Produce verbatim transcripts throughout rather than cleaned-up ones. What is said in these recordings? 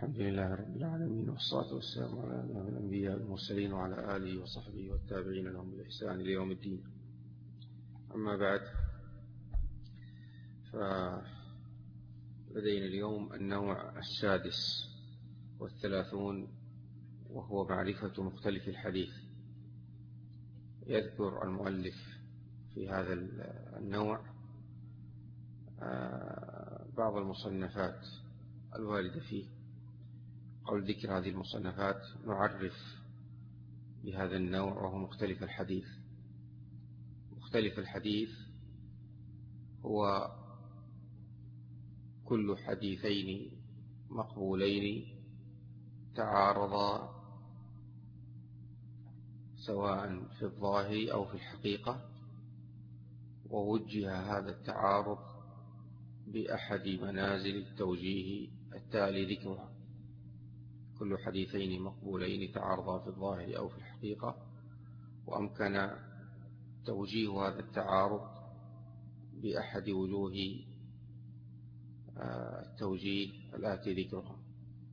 الحمد لله رب العالمين، والصلاة والسلام على الأنبياء والمرسلين وعلى آله وصحبه والتابعين لهم بالإحسان إلى يوم الدين. أما بعد، فلدينا اليوم النوع السادس والثلاثون، وهو معرفة مختلف الحديث. يذكر المؤلف في هذا النوع بعض المصنفات الواردة فيه. قبل ذكر هذه المصنفات نعرف بهذا النوع، وهو مختلف الحديث. مختلف الحديث هو كل حديثين مقبولين تعارضا سواء في الظاهر أو في الحقيقة، ووجه هذا التعارض بأحد منازل التوجيه التالي ذكرها. كل حديثين مقبولين تعارضا في الظاهر أو في الحقيقة، وأمكن توجيه هذا التعارض بأحد وجوه التوجيه الآتي ذكرها.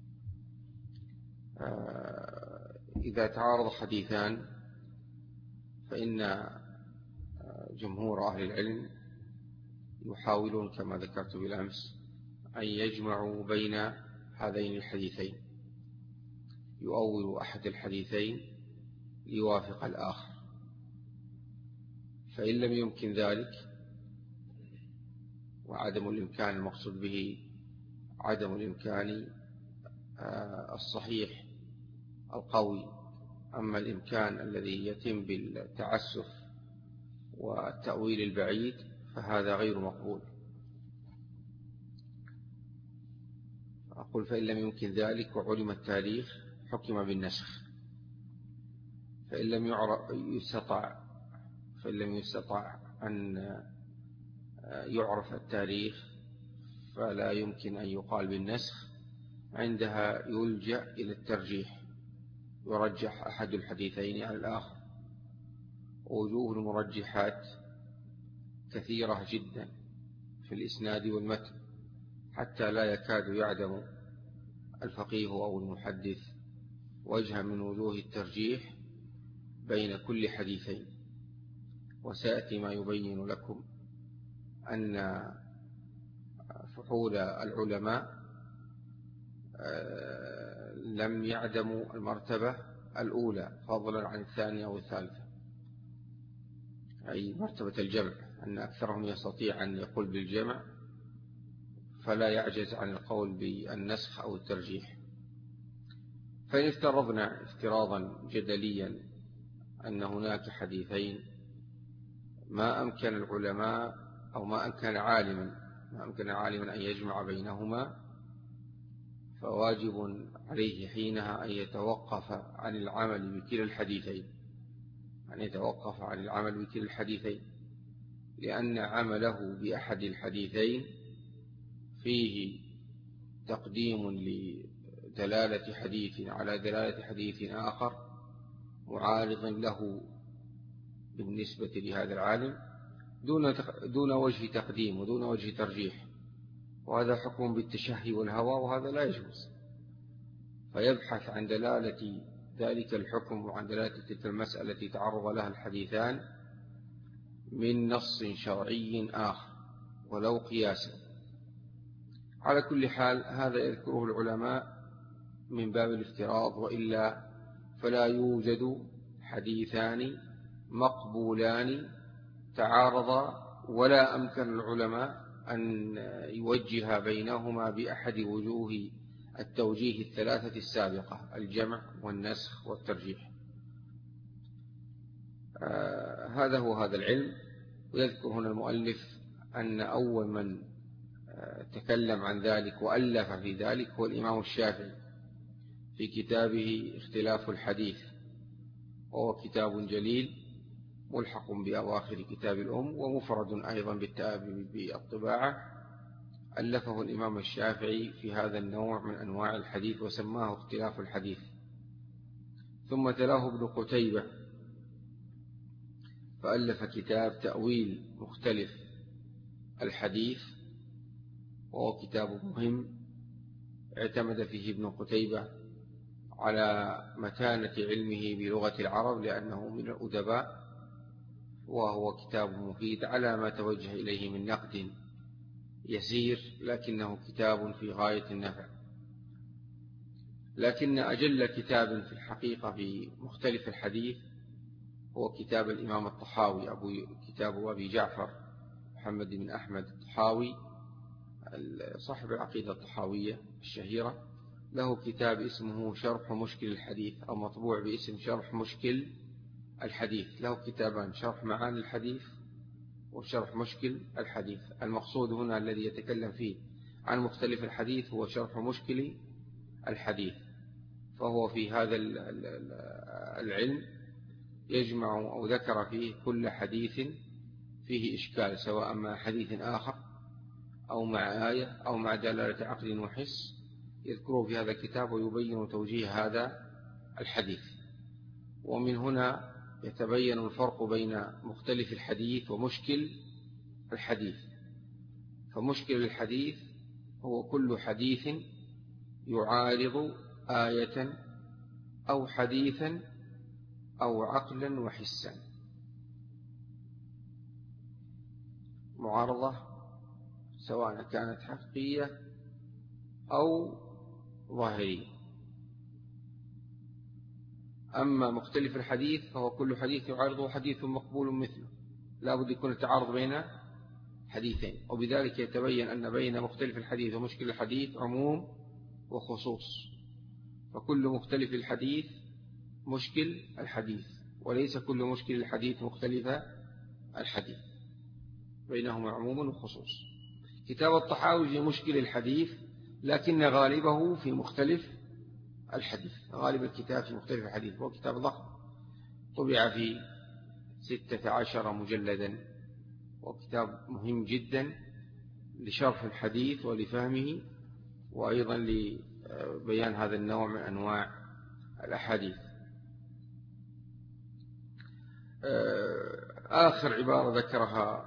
إذا تعارض حديثان فإن جمهور أهل العلم يحاولون كما ذكرت بالأمس أن يجمعوا بين هذين الحديثين، يؤول أحد الحديثين ليوافق الآخر. فإن لم يمكن ذلك، وعدم الإمكان المقصود به عدم الإمكان الصحيح القوي، أما الإمكان الذي يتم بالتعسف والتأويل البعيد فهذا غير مقبول. أقول فإن لم يمكن ذلك وعلم التاريخ حكم بالنسخ. فإن لم يستطع فإن لم يستطع أن يعرف التاريخ فلا يمكن أن يقال بالنسخ. عندها يلجأ إلى الترجيح، يرجح أحد الحديثين على الآخر. ووجوه المرجحات كثيرة جدا في الإسناد والمتن، حتى لا يكاد يعدم الفقيه أو المحدث وجها من وجوه الترجيح بين كل حديثين. وسيأتي ما يبين لكم أن فحول العلماء لم يعدموا المرتبة الأولى فضلا عن الثانية والثالثة، أي مرتبة الجمع، أن أكثرهم يستطيع أن يقول بالجمع فلا يعجز عن القول بالنسخ أو الترجيح. فإن افترضنا افتراضا جدليا أن هناك حديثين ما أمكن العلماء أو ما أمكن عالما ما أمكن عالما أن يجمع بينهما، فواجب عليه حينها أن يتوقف عن العمل بكلا الحديثين أن يتوقف عن العمل بكلا الحديثين لأن عمله بأحد الحديثين فيه تقديم لدلالة حديث على دلالة حديث آخر معارض له بالنسبة لهذا العالم دون دون وجه تقديم ودون وجه ترجيح، وهذا حكم بالتشهي والهوى، وهذا لا يجوز. فيبحث عن دلالة ذلك الحكم وعن دلالة تلك المسألة التي تعرض لها الحديثان من نص شرعي آخر ولو قياسا. على كل حال هذا يذكره العلماء من باب الافتراض، وإلا فلا يوجد حديثان مقبولان تعارضا ولا أمكن العلماء أن يوجه بينهما بأحد وجوه التوجيه الثلاثة السابقة: الجمع والنسخ والترجيح. آه هذا هو هذا العلم. ويذكر هنا المؤلف أن أول من آه تكلم عن ذلك وألف في ذلك هو الإمام الشافعي في كتابه اختلاف الحديث، وهو كتاب جليل ملحق بأواخر كتاب الأم، ومفرد أيضا بالطباعة. ألفه الإمام الشافعي في هذا النوع من أنواع الحديث وسماه اختلاف الحديث. ثم تلاه ابن قتيبة فألف كتاب تأويل مختلف الحديث، وهو كتاب مهم اعتمد فيه ابن قتيبة على متانة علمه بلغة العرب لأنه من الأدباء، وهو كتاب مفيد على ما توجه إليه من نقد يسير، لكنه كتاب في غاية النفع. لكن أجل كتاب في الحقيقة في مختلف الحديث هو كتاب الإمام الطحاوي، أبو كتاب أبي جعفر محمد بن أحمد الطحاوي صاحب العقيدة الطحاوية الشهيرة. له كتاب اسمه شرح مشكل الحديث، أو مطبوع باسم شرح مشكل الحديث. له كتابان، شرح معاني الحديث وشرح مشكل الحديث. المقصود هنا الذي يتكلم فيه عن مختلف الحديث هو شرح مشكل الحديث. فهو في هذا العلم يجمع أو ذكر فيه كل حديث فيه إشكال، سواء مع حديث آخر أو مع آية أو مع دلالة عقل وحس، يذكره في هذا الكتاب ويبين توجيه هذا الحديث. ومن هنا يتبين الفرق بين مختلف الحديث ومشكل الحديث. فمشكل الحديث هو كل حديث يعارض آية أو حديثا أو عقلا وحسا. معارضة سواء كانت حقيقية أو ظاهرية. أما مختلف الحديث فهو كل حديث يعارضه حديث مقبول مثله، لا بد يكون التعارض بين حديثين. وبذلك يتبين أن بين مختلف الحديث ومشكل الحديث عموم وخصوص. فكل مختلف الحديث مشكل الحديث، وليس كل مشكل الحديث مختلف الحديث، بينهما عموم وخصوص. كتاب الطحاوي في مشكل الحديث، لكن غالبه في مختلف الحديث. غالب الكتاب في مختلف الحديث، هو كتاب ضخم طبع في ستة عشر مجلدا، وكتاب مهم جدا لشرح الحديث ولفهمه، وأيضا لبيان هذا النوع من أنواع الأحاديث. آخر عبارة ذكرها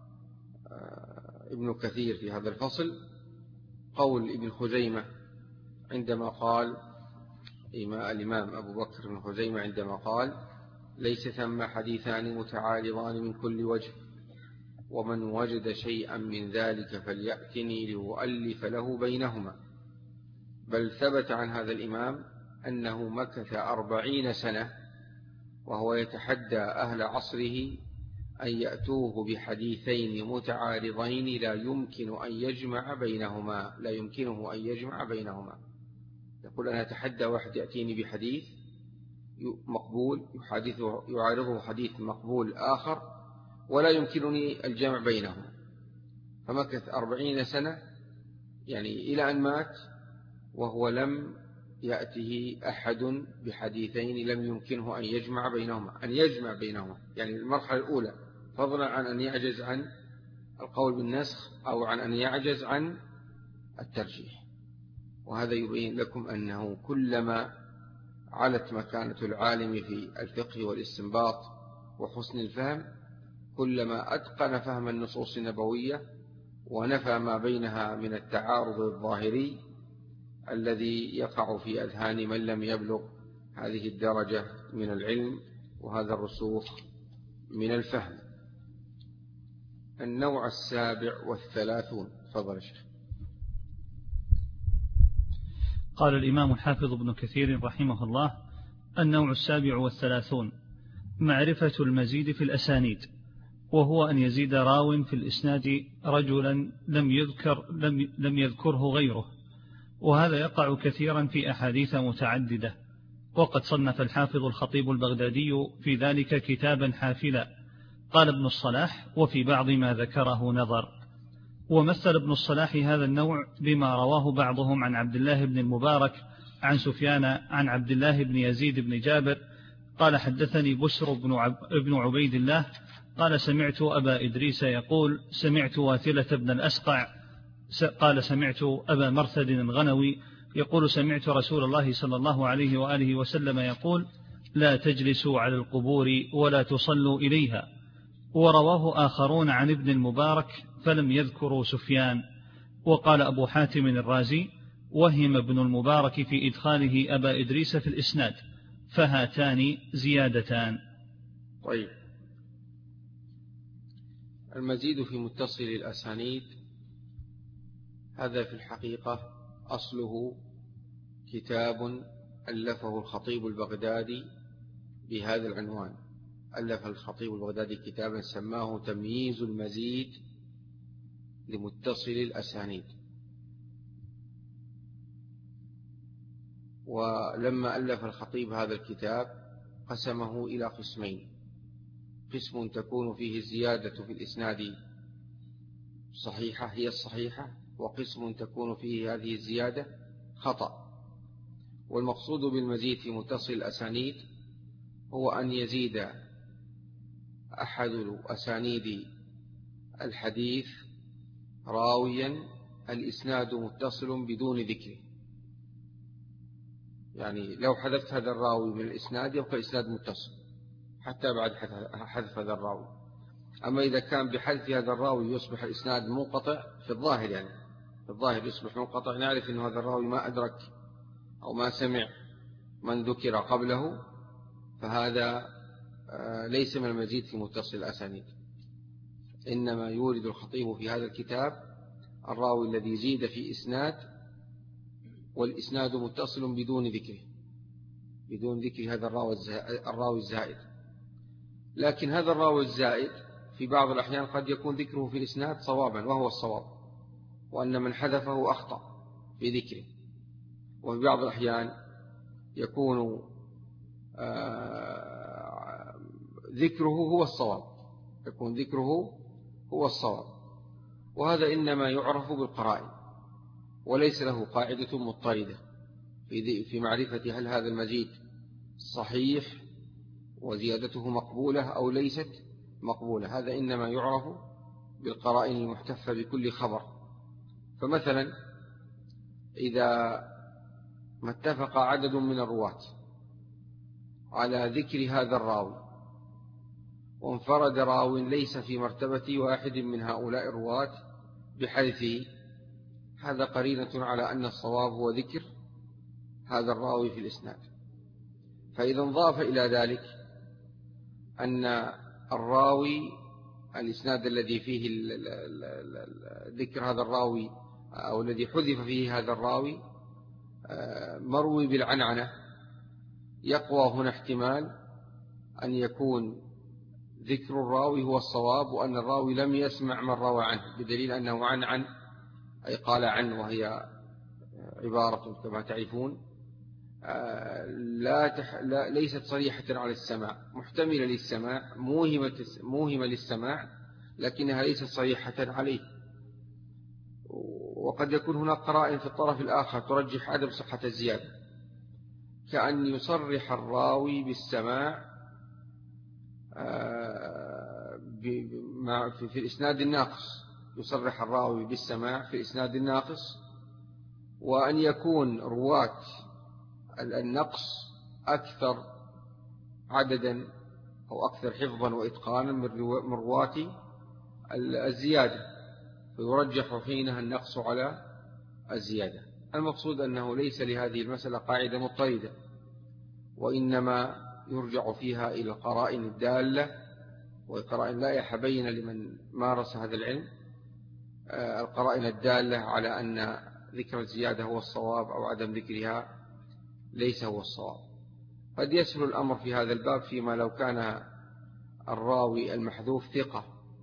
ابن كثير في هذا الفصل قول ابن خزيمة عندما قال، الإمام أبو بكر بن خزيمة عندما قال: ليس ثم حديثان متعارضان من كل وجه، ومن وجد شيئا من ذلك فليأتني لأؤلف له بينهما. بل ثبت عن هذا الإمام أنه مكث أربعين سنة وهو يتحدى أهل عصره أن يأتوه بحديثين متعارضين لا يمكن أن يجمع بينهما لا يمكنه أن يجمع بينهما. يقول: أنا أتحدى واحد يأتيني بحديث مقبول يحادثه يعارضه حديث مقبول آخر ولا يمكنني الجمع بينهما. فمكث أربعين سنة، يعني إلى أن مات، وهو لم يأته أحد بحديثين لم يمكنه أن يجمع بينهما أن يجمع بينهما يعني المرحلة الأولى، فضلا عن أن يعجز عن القول بالنسخ أو عن أن يعجز عن الترجيح. وهذا يبين لكم أنه كلما علت مكانة العالم في الفقه والاستنباط وحسن الفهم، كلما أتقن فهم النصوص النبوية ونفى ما بينها من التعارض الظاهري الذي يقع في أذهان من لم يبلغ هذه الدرجة من العلم وهذا الرسوخ من الفهم. النوع السابع والثلاثون. تفضل يا شيخ. قال الإمام الحافظ ابن كثير رحمه الله: النوع السابع والثلاثون معرفة المزيد في الأسانيد، وهو أن يزيد راو في الإسناد رجلا لم يذكر لم, لم يذكره غيره، وهذا يقع كثيرا في أحاديث متعددة. وقد صنف الحافظ الخطيب البغدادي في ذلك كتابا حافلا. قال ابن الصلاح: وفي بعض ما ذكره نظر. ومثل ابن الصلاح هذا النوع بما رواه بعضهم عن عبد الله بن المبارك عن سفيان عن عبد الله بن يزيد بن جابر قال: حدثني بشر بن, عب بن عبيد الله قال: سمعت أبا إدريس يقول: سمعت واثلة بن الأسقع قال: سمعت أبا مرثد الغنوي يقول: سمعت رسول الله صلى الله عليه وآله وسلم يقول: لا تجلسوا على القبور ولا تصلوا إليها. ورواه آخرون عن ابن المبارك فلم يذكروا سفيان. وقال أبو حاتم الرازي: وهم ابن المبارك في إدخاله أبا إدريس في الإسناد، فهاتان زيادتان. طيب، المزيد في متصل الأسانيد هذا في الحقيقة أصله كتاب ألفه الخطيب البغدادي بهذا العنوان. ألف الخطيب البغدادي كتابا سماه تمييز المزيد لمتصل الأسانيد. ولما ألف الخطيب هذا الكتاب قسمه إلى قسمين: قسم تكون فيه الزيادة في الإسناد صحيحة هي الصحيحة، وقسم تكون فيه هذه الزيادة خطأ. والمقصود بالمزيد في متصل الأسانيد هو أن يزيد أحد أسانيد الحديث راويا الإسناد متصل بدون ذكره. يعني لو حذفت هذا الراوي من الإسناد يبقى الإسناد متصل حتى بعد حذف هذا الراوي. أما إذا كان بحذف هذا الراوي يصبح الإسناد منقطع في الظاهر، يعني في الظاهر يصبح منقطع، نعرف أن هذا الراوي ما أدرك أو ما سمع من ذكر قبله، فهذا ليس من المزيد في متصل الأسانيد. إنما يورد الخطيب في هذا الكتاب الراوي الذي زيد في إسناد والإسناد متصل بدون ذكره، بدون ذكر هذا الراوي الزائد. لكن هذا الراوي الزائد في بعض الأحيان قد يكون ذكره في الإسناد صوابا وهو الصواب، وأن من حذفه أخطأ في ذكره. وفي بعض الأحيان يكون ذكره هو الصواب، يكون ذكره هو الصواب. وهذا إنما يعرف بالقرائن، وليس له قاعدة مضطردة في معرفة هل هذا المزيد صحيح وزيادته مقبولة أو ليست مقبولة. هذا إنما يعرف بالقرائن المحتفة بكل خبر. فمثلا إذا ما اتفق عدد من الرواة على ذكر هذا الراوي وانفرد راو ليس في مرتبة واحد من هؤلاء الرواة بحذفه، هذا قرينة على أن الصواب هو ذكر هذا الراوي في الإسناد. فإذا انضاف إلى ذلك أن الراوي الإسناد الذي فيه ذكر هذا الراوي أو الذي حذف فيه هذا الراوي مروي بالعنعنة، يقوى هنا احتمال أن يكون ذكر الراوي هو الصواب، وأن الراوي لم يسمع من روى عنه، بدليل أنه عن عن أي قال عن، وهي عبارة كما تعرفون لا, تح... لا ليست صريحة على السماع، محتملة للسماع، موهمة, موهمة للسماع، لكنها ليست صريحة عليه. وقد يكون هناك قرائن في الطرف الآخر ترجح عدم صحة الزيادة، كأن يصرح الراوي بالسماع في الإسناد الناقص، يصرح الراوي بالسماع في الإسناد الناقص، وأن يكون رواة النقص أكثر عددا أو أكثر حفظا وإتقانا من رواة الزيادة، فيرجح حينها النقص على الزيادة. المقصود أنه ليس لهذه المسألة قاعدة مضطردة، وإنما يرجع فيها إلى القرائن الدالة، والقرائن لا يحبين لمن مارس هذا العلم، القرائن الدالة على أن ذكر الزيادة هو الصواب أو عدم ذكرها ليس هو الصواب. قد يسهل الأمر في هذا الباب فيما لو كان الراوي المحذوف ثقة،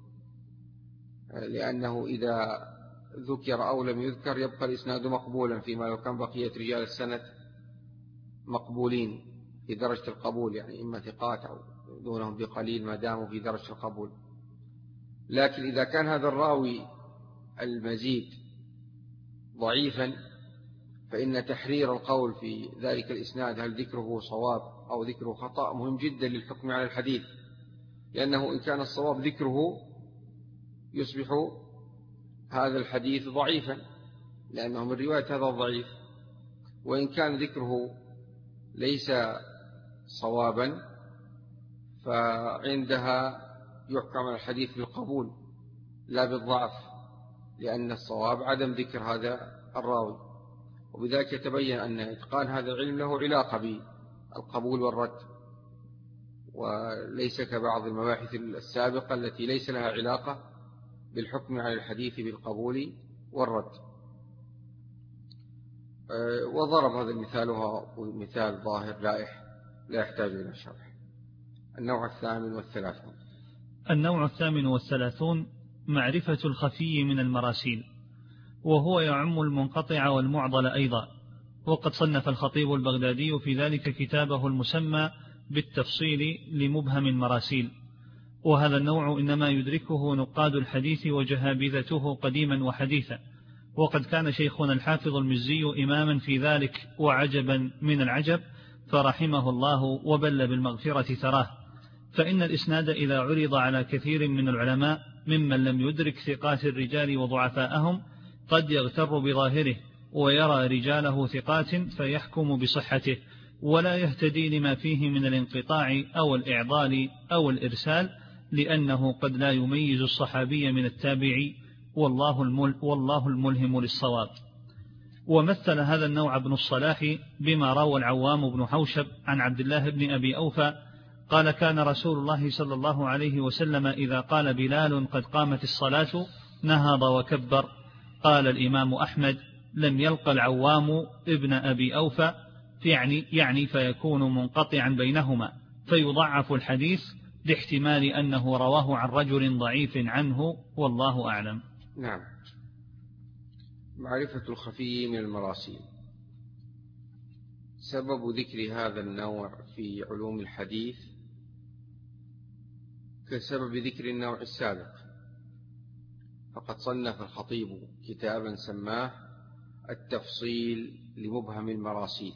لأنه إذا ذكر أو لم يذكر يبقى الإسناد مقبولا، فيما لو كان بقية رجال السند مقبولين في درجة القبول، يعني إما ثقات أو دونهم بقليل ما داموا في درجة القبول. لكن إذا كان هذا الراوي المزيد ضعيفا فإن تحرير القول في ذلك الإسناد هل ذكره صواب أو ذكره خطأ مهم جدا للحكم على الحديث، لأنه إن كان الصواب ذكره يصبح هذا الحديث ضعيفا لأنه من رواية هذا الضعيف، وإن كان ذكره ليس صوابا فعندها يحكم على الحديث بالقبول لا بالضعف، لأن الصواب عدم ذكر هذا الراوي. وبذلك يتبين أن إتقان هذا العلم له علاقة بالقبول والرد، وليس كبعض المباحث السابقة التي ليس لها علاقة بالحكم على الحديث بالقبول والرد. وضرب هذا المثال وهو مثال ظاهر لائح لا يحتاج إلى شرح. النوع الثامن والثلاثون. النوع الثامن والثلاثون معرفة الخفي من المراسيل، وهو يعم المنقطع والمعضل أيضا. وقد صنف الخطيب البغدادي في ذلك كتابه المسمى بالتفصيل لمبهم المراسيل. وهذا النوع إنما يدركه نقاد الحديث وجهابذته قديما وحديثا، وقد كان شيخنا الحافظ المزي إماما في ذلك وعجبا من العجب، فرحمه الله وبل بالمغفرة ثراه. فإن الإسناد إذا عرض على كثير من العلماء ممن لم يدرك ثقات الرجال وضعفاءهم قد يغتر بظاهره ويرى رجاله ثقات فيحكم بصحته، ولا يهتدي لما فيه من الانقطاع أو الإعضال أو الإرسال، لأنه قد لا يميز الصحابي من التابعي، والله, المل والله الملهم للصواب. ومثل هذا النوع ابن الصلاح بما روى العوام بن حوشب عن عبد الله بن أبي أوفى قال: كان رسول الله صلى الله عليه وسلم إذا قال بلال قد قامت الصلاة نهض وكبر. قال الإمام أحمد: لم يلق العوام ابن أبي أوفى، يعني, يعني فيكون منقطعا بينهما، فيضعف الحديث لاحتمال أنه رواه عن رجل ضعيف عنه، والله أعلم. نعم. معرفة الخفي من المراسيل. سبب ذكر هذا النوع في علوم الحديث كسبب ذكر النوع السابق، فقد صنف الخطيب كتابا سماه التفصيل لمبهم المراسيل،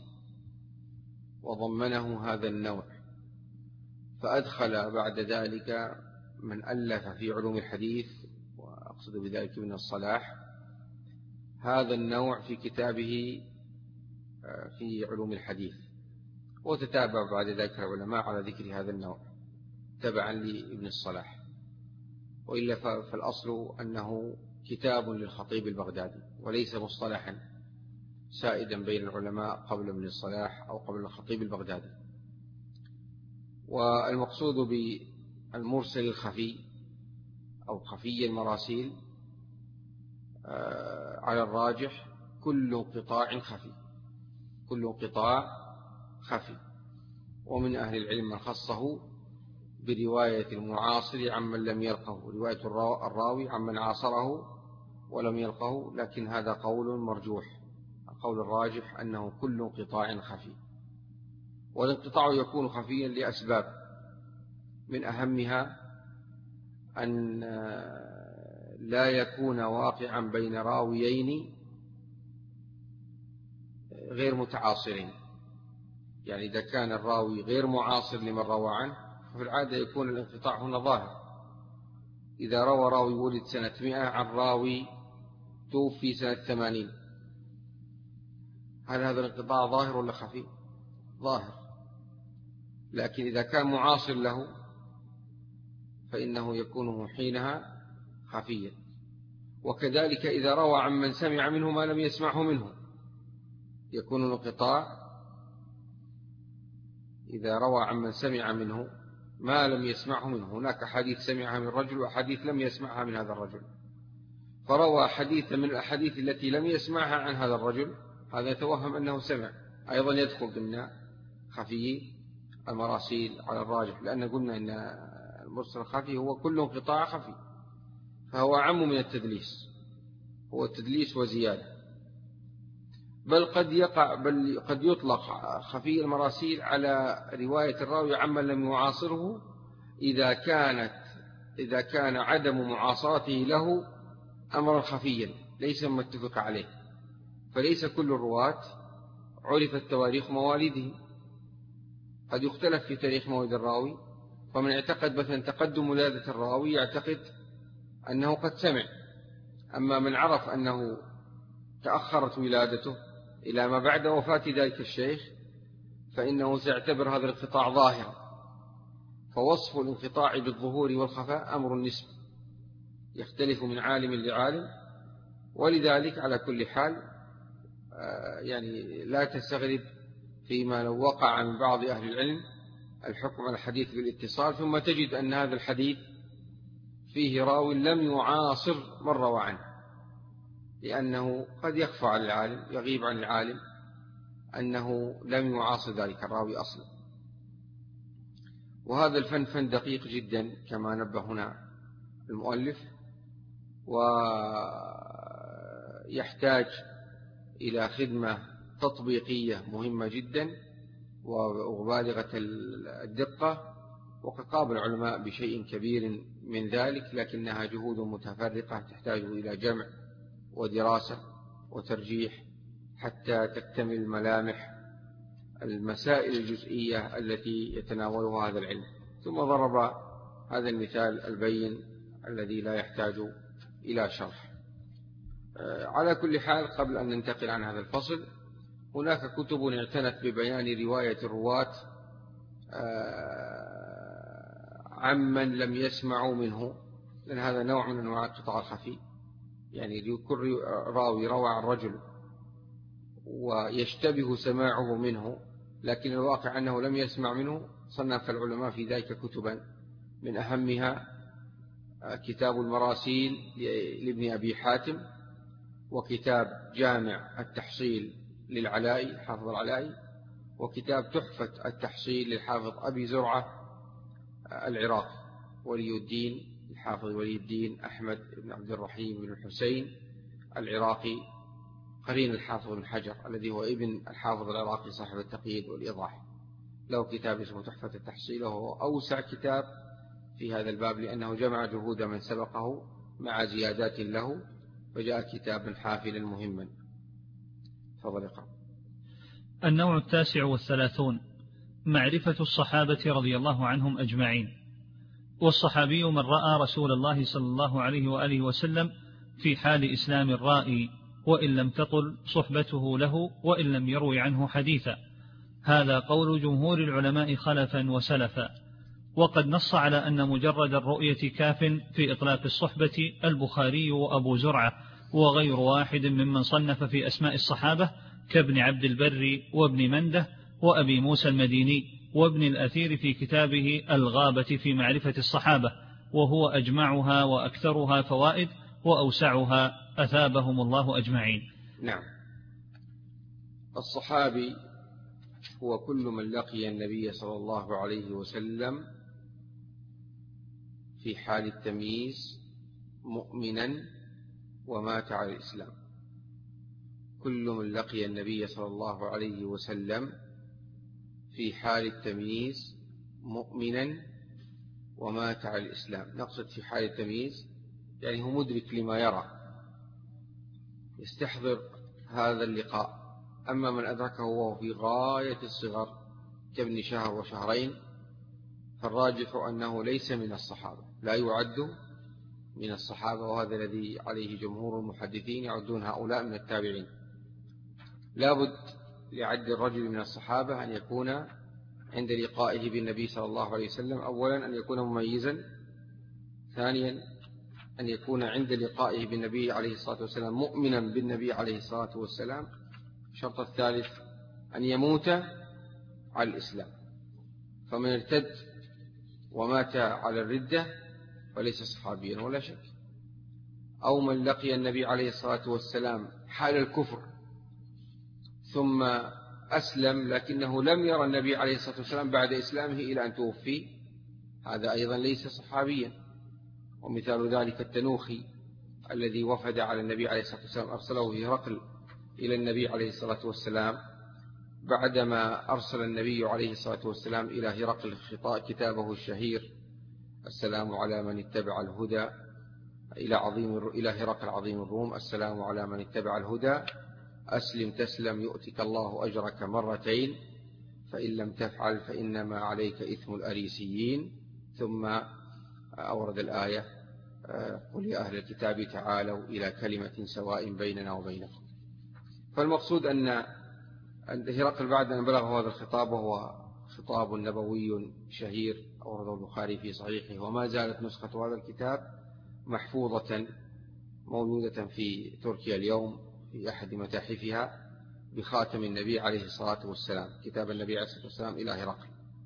وضمنه هذا النوع، فأدخل بعد ذلك من ألف في علوم الحديث، وأقصد بذلك ابن الصلاح، هذا النوع في كتابه في علوم الحديث، وتتابع بعد ذلك العلماء على ذكر هذا النوع تبعا لابن الصلاح. وإلا فالأصل أنه كتاب للخطيب البغدادي وليس مصطلحا سائدا بين العلماء قبل ابن الصلاح أو قبل الخطيب البغدادي. والمقصود بالمرسل الخفي أو خفي المراسيل على الراجح كل انقطاع خفي، كل انقطاع خفي. ومن أهل العلم من خصه برواية المعاصر عمن لم يلقه، رواية الراوي عمن عاصره ولم يلقه، لكن هذا قول مرجوح. القول الراجح أنه كل انقطاع خفي، والانقطاع يكون خفيا لأسباب، من أهمها أن لا يكون واقعا بين راويين غير متعاصرين. يعني إذا كان الراوي غير معاصر لمن روى عنه ففي العادة يكون الانقطاع هنا ظاهر. إذا روى راوي ولد سنة مئة عن راوي توفي سنة ثمانين، هل هذا الانقطاع ظاهر ولا خفي؟ ظاهر. لكن إذا كان معاصر له فإنه يكون حينها خفيا. وكذلك إذا روى عن من سمع منه ما لم يسمعه منه يكون الانقطاع، إذا روى عن من سمع منه ما لم يسمعه منه. هناك حديث سمعها من رجل وحديث لم يسمعها من هذا الرجل، فروى حديثا من الأحاديث التي لم يسمعها عن هذا الرجل، هذا يتوهم أنه سمع، أيضا يدخل ضمن خفي المراسيل على الراجح، لأن قلنا أن المرسل الخفي هو كل انقطاع خفي، فهو أعم من التدليس، هو التدليس وزيادة. بل قد يقع بل قد يطلق خفي المراسيل على رواية الراوي عمن لم يعاصره إذا كانت إذا كان عدم معاصرته له أمرا خفيا ليس متفق عليه. فليس كل الرواة عرفت تواريخ موالده، قد يختلف في تاريخ مولد الراوي، فمن اعتقد مثلا تقدم ولادة الراوي يعتقد أنه قد سمع، أما من عرف أنه تأخرت ولادته إلى ما بعد وفاة ذلك الشيخ فإنه سيعتبر هذا الانقطاع ظاهرا. فوصف الانقطاع بالظهور والخفاء أمر نسبي يختلف من عالم لعالم، ولذلك على كل حال يعني لا تستغرب فيما لو وقع من بعض أهل العلم الحكم على الحديث بالاتصال، ثم تجد أن هذا الحديث فيه راوي لم يعاصر من روى عنه، لأنه قد يخفى عن العالم، يغيب عن العالم أنه لم يعاصر ذلك الراوي أصلا. وهذا الفن فن دقيق جدا كما نبه هنا المؤلف، ويحتاج إلى خدمة تطبيقية مهمة جدا وبالغة الدقة، وقد قام العلماء بشيء كبير من ذلك، لكنها جهود متفرقة تحتاج إلى جمع ودراسة وترجيح حتى تكتمل ملامح المسائل الجزئية التي يتناولها هذا العلم. ثم ضرب هذا المثال البين الذي لا يحتاج إلى شرح. على كل حال، قبل أن ننتقل عن هذا الفصل، هناك كتب اعتنت ببيان رواية الرواة عمن لم يسمعوا منه، لأن هذا نوع من أنواع القطاع الخفي. يعني كل راوي روى عن رجل ويشتبه سماعه منه، لكن الواقع أنه لم يسمع منه، صنف العلماء في ذلك كتبا، من أهمها كتاب المراسيل لابن أبي حاتم، وكتاب جامع التحصيل للعلائي حافظ العلائي، وكتاب تحفة التحصيل للحافظ أبي زرعة العراقي، ولي الدين الحافظ ولي الدين أحمد بن عبد الرحيم بن الحسين العراقي، قرين الحافظ بن حجر الذي هو ابن الحافظ العراقي صاحب التقييد والإيضاح. له كتاب اسمه تحفة التحصيل، وهو أوسع كتاب في هذا الباب لأنه جمع جهود من سبقه مع زيادات له، فجاء كتابا حافلا مهما. فضل اقرأ. النوع التاسع والثلاثون: معرفة الصحابة رضي الله عنهم أجمعين. والصحابي من رأى رسول الله صلى الله عليه وآله وسلم في حال إسلام الرائي، وإن لم تطل صحبته له وإن لم يروي عنه حديثا. هذا قول جمهور العلماء خلفا وسلفا. وقد نص على أن مجرد الرؤية كاف في إطلاق الصحبة البخاري وأبو زرعة وغير واحد ممن صنف في أسماء الصحابة كابن عبد البر وابن منده وأبي موسى المديني وابن الأثير في كتابه الغابة في معرفة الصحابة، وهو أجمعها وأكثرها فوائد وأوسعها، أثابهم الله أجمعين. نعم. الصحابي هو كل من لقي النبي صلى الله عليه وسلم في حال التمييز مؤمنا ومات على الإسلام. كل من لقي النبي صلى الله عليه وسلم في حال التمييز مؤمنا ومات على الإسلام. نقصد في حال التمييز يعني هو مدرك لما يرى، يستحضر هذا اللقاء. أما من أدركه وهو في غاية الصغر كابن شهر وشهرين، فالراجح أنه ليس من الصحابة، لا يعد من الصحابة، وهذا الذي عليه جمهور المحدثين، يعدون هؤلاء من التابعين. لابد لعد الرجل من الصحابة أن يكون عند لقائه بالنبي صلى الله عليه وسلم أولا أن يكون مميزا، ثانيا أن يكون عند لقائه بالنبي عليه الصلاة والسلام مؤمنا بالنبي عليه الصلاة والسلام. الشرط الثالث أن يموت على الإسلام. فمن ارتد ومات على الردة فليس صحابيا ولا شك. أو من لقي النبي عليه الصلاة والسلام حال الكفر ثم أسلم لكنه لم يرى النبي عليه الصلاة والسلام بعد إسلامه إلى أن توفي، هذا أيضا ليس صحابيا. ومثال ذلك التنوخي الذي وفد على النبي عليه الصلاة والسلام، أرسله هرقل إلى النبي عليه الصلاة والسلام بعدما أرسل النبي عليه الصلاة والسلام إلى هرقل كتابه الشهير السلام على من اتبع الهدى، إلى عظيم إلى هرقل عظيم الروم: السلام على من اتبع الهدى، أسلم تسلم يؤتك الله أجرك مرتين، فإن لم تفعل فإنما عليك إثم الأريسيين. ثم أورد الآية: قل يا أهل الكتاب تعالوا إلى كلمة سواء بيننا وبينكم. فالمقصود أن هرقل بعد أن بلغ هذا الخطاب، وهو خطاب نبوي شهير أورده البخاري في صحيحه، وما زالت نسخة هذا الكتاب محفوظة موجودة في تركيا اليوم في أحد متاحفها، بخاتم النبي عليه الصلاة والسلام، كتاب النبي عليه الصلاة والسلام إلى هرقل.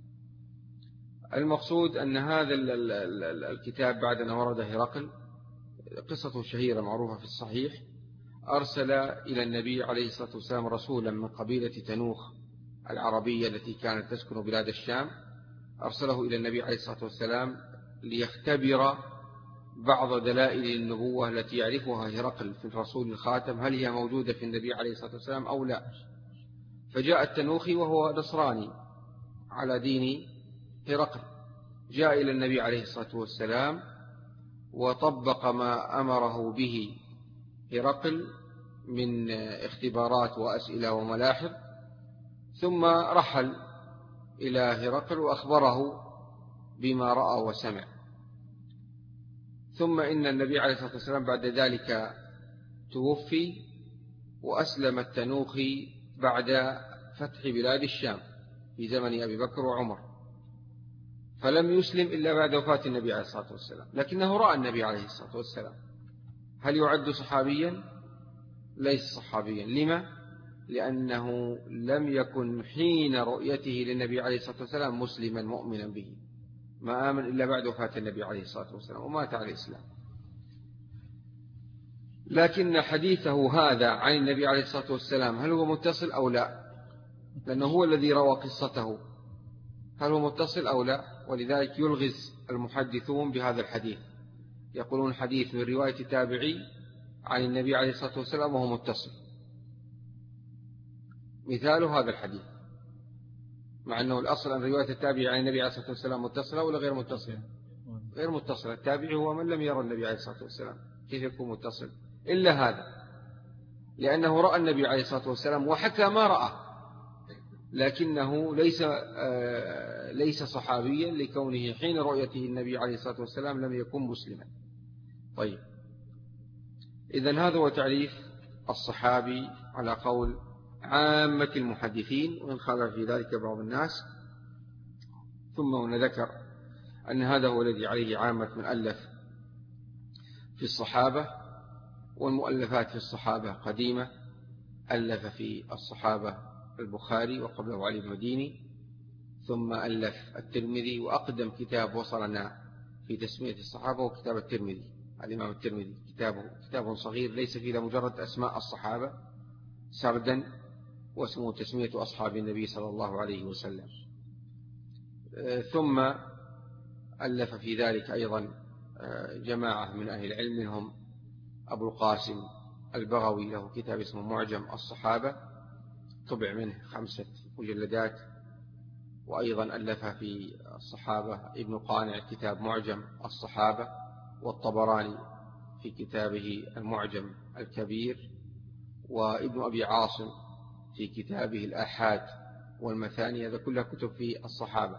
المقصود أن هذا الكتاب بعد أن ورد هرقل، قصة شهيرة معروفة في الصحيح، أرسل إلى النبي عليه الصلاة والسلام رسولا من قبيلة تنوخ العربية التي كانت تسكن بلاد الشام، أرسله إلى النبي عليه الصلاة والسلام ليختبر بعض دلائل النبوة التي يعرفها هرقل في الرسول الخاتم، هل هي موجودة في النبي عليه الصلاة والسلام أو لا. فجاء التنوخي وهو نصراني على دين هرقل، جاء إلى النبي عليه الصلاة والسلام وطبق ما أمره به هرقل من اختبارات وأسئلة وملاحظ، ثم رحل إلى هرقل وأخبره بما رأى وسمع. ثم إن النبي عليه الصلاة والسلام بعد ذلك توفي، وأسلم التنوخي بعد فتح بلاد الشام في زمن أبي بكر وعمر، فلم يسلم إلا بعد وفاة النبي عليه الصلاة والسلام، لكنه رأى النبي عليه الصلاة والسلام. هل يعد صحابيا؟ ليس صحابيا. لما؟ لأنه لم يكن حين رؤيته للنبي عليه الصلاة والسلام مسلما مؤمنا به، ما آمن إلا بعد وفاة النبي عليه الصلاة والسلام ومات على الإسلام. لكن حديثه هذا عن النبي عليه الصلاة والسلام هل هو متصل أو لا؟ لأنه هو الذي روى قصته، هل هو متصل أو لا؟ ولذلك يلغز المحدثون بهذا الحديث، يقولون حديث من رواية تابعي عن النبي عليه الصلاة والسلام وهو متصل. مثال هذا الحديث، مع أنه الأصل أن رواية التابعي عن النبي عليه الصلاة والسلام متصلة ولا غير متصلة؟ غير متصلة. التابعي هو من لم يرى النبي عليه الصلاة والسلام، كيف يكون متصل؟ إلا هذا، لأنه رأى النبي عليه الصلاة والسلام وحكى ما رأى، لكنه ليس ليس صحابيا لكونه حين رؤيته النبي عليه الصلاة والسلام لم يكن مسلما. طيب، إذن هذا هو تعريف الصحابي على قول عامة المحدثين، وإن خالف في ذلك بعض الناس. ثم هنا ذكر أن هذا هو الذي عليه عامة من ألف في الصحابة، والمؤلفات في الصحابة قديمة. ألف في الصحابة البخاري وقبله علي بن المديني، ثم ألف الترمذي، وأقدم كتاب وصلنا في تسمية الصحابة وكتاب الترمذي، الإمام الترمذي كتابه كتاب صغير ليس فيه مجرد أسماء الصحابة سردا، واسمه تسمية أصحاب النبي صلى الله عليه وسلم. ثم ألف في ذلك أيضا جماعة من أهل العلم، منهم أبو القاسم البغوي له كتاب اسمه معجم الصحابة، طبع منه خمسة مجلدات. وأيضا ألف في الصحابة ابن قانع كتاب معجم الصحابة، والطبراني في كتابه المعجم الكبير، وابن أبي عاصم في كتابه الآحاد والمثاني، هذا كلها كتب في الصحابة.